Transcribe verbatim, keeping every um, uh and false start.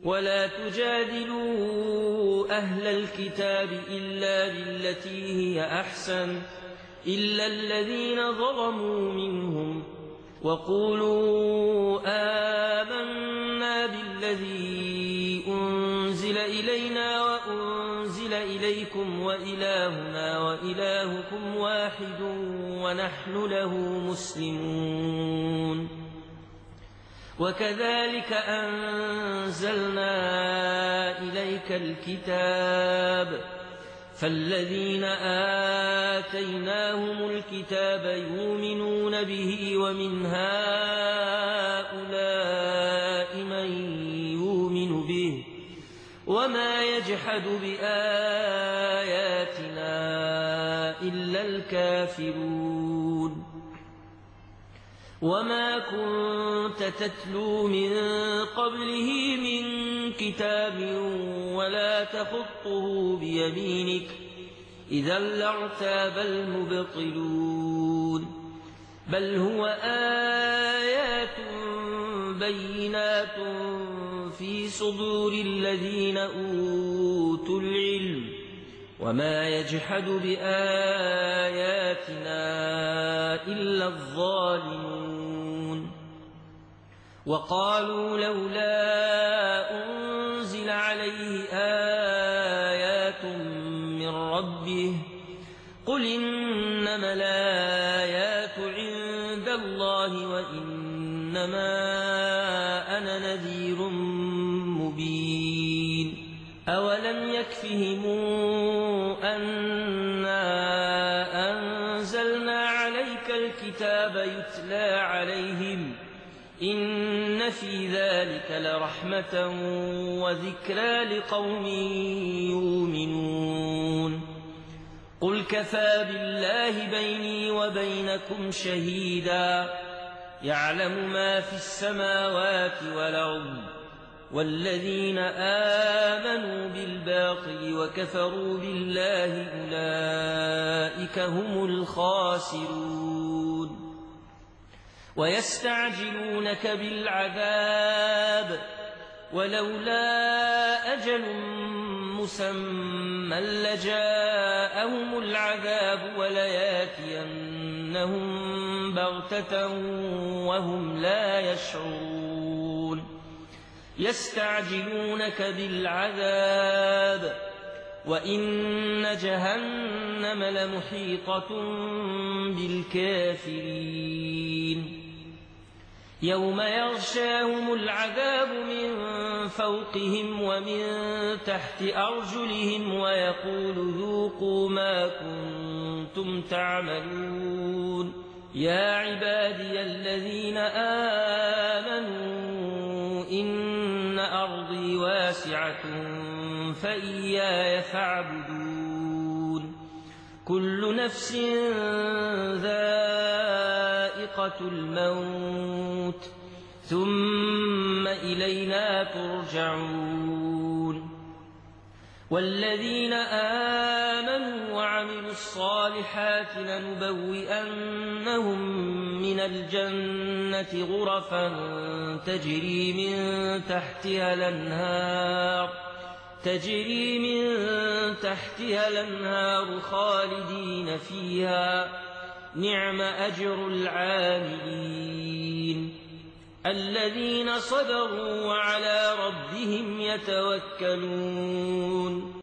ولا تجادلوا أهل الكتاب إلا بالتي هي أحسن إلا الذين ظلموا منهم وقولوا آمنا بالذي أنزل إلينا وأنزل إليكم وإلهنا وإلهكم واحد ونحن له مسلمون. وكذلك أنزلنا إليك الكتاب فالذين آتيناهم الكتاب يؤمنون به ومن هؤلاء من يؤمن به وما يجحد بآياتنا إلا الكافرون. وما كنت تتلو من قبله من كتاب ولا تخطه بيمينك إذا لارتاب المبطلون. بل هو آيات بينات في صدور الذين أوتوا العلم وما يجحد بآياتنا إلا الظالمون. وقالوا لولا أنزل عليه آيات من ربه قل إنما الآيات عند الله وإنما أنا نذير مبين. أولم يكفهم أنا أنزلنا عليك الكتاب يتلى عليهم إن في ذلك لرحمة وذكرى لقوم يؤمنون. قل كفى بالله بيني وبينكم شهيدا يعلم ما في السماوات والأرض والذين آمنوا بالباطل وكفروا بالله أولئك هم الخاسرون. ويستعجلونك بالعذاب ولولا أجل مسمى لجاءهم العذاب ولياتينهم بغتة وهم لا يشعرون. يستعجلونك بالعذاب وإن جهنم لمحيطة بالكافرين. يوم يغشاهم العذاب من فوقهم ومن تحت أرجلهم ويقول ذوقوا ما كنتم تعملون. يا عبادي الذين آمنوا إن أرضي واسعة فإياي فاعبدون. كل نفس ذائقة الموت ثم إلينا ترجعون. والذين آمنوا وعملوا الصالحات لنبوئنهم من الجنة غرفا تجري من تحتها الأنهار تجري من تحتها الأنهار خالدين فيها نعم أجر العاملين. الذين صبروا وعلى ربهم يتوكلون.